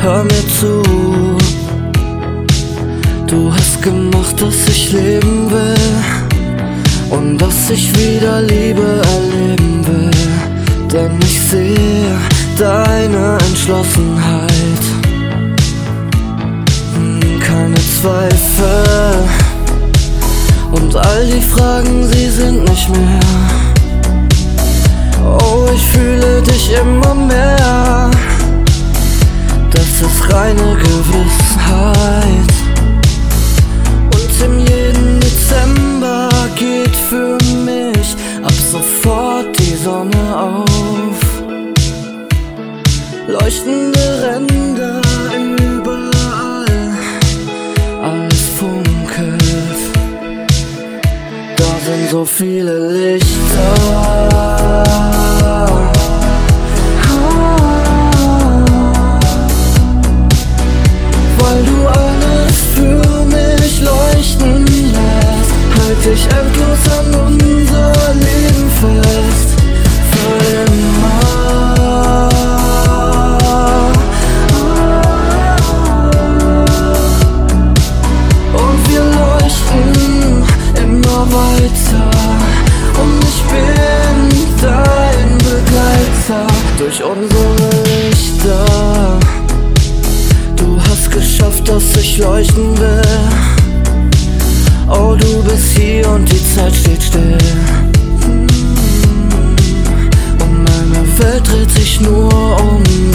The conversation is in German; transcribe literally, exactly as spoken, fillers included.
hör mir zu. Du hast gemacht, dass ich leben will und dass ich wieder Liebe erleben will. Denn ich sehe deine Entschlossenheit, keine Zweifel. Und all die Fragen, sie sind nicht mehr. Oh, ich fühle dich immer mehr. Das ist reine Gewissheit. Und in jedem Dezember geht für mich ab sofort die Sonne auf. Leuchtende Ränder überall, alles funkelt. Da sind so viele Lichter. Weil du alles für mich leuchten lässt, halt dich endlos an unser Leben fest. Für immer. Und wir leuchten immer weiter. Und ich bin dein Begleiter durch unsere Lichter. Du hast geschafft, dass ich leuchten will. Oh, du bist hier und die Zeit steht still. Und meine Welt dreht sich nur um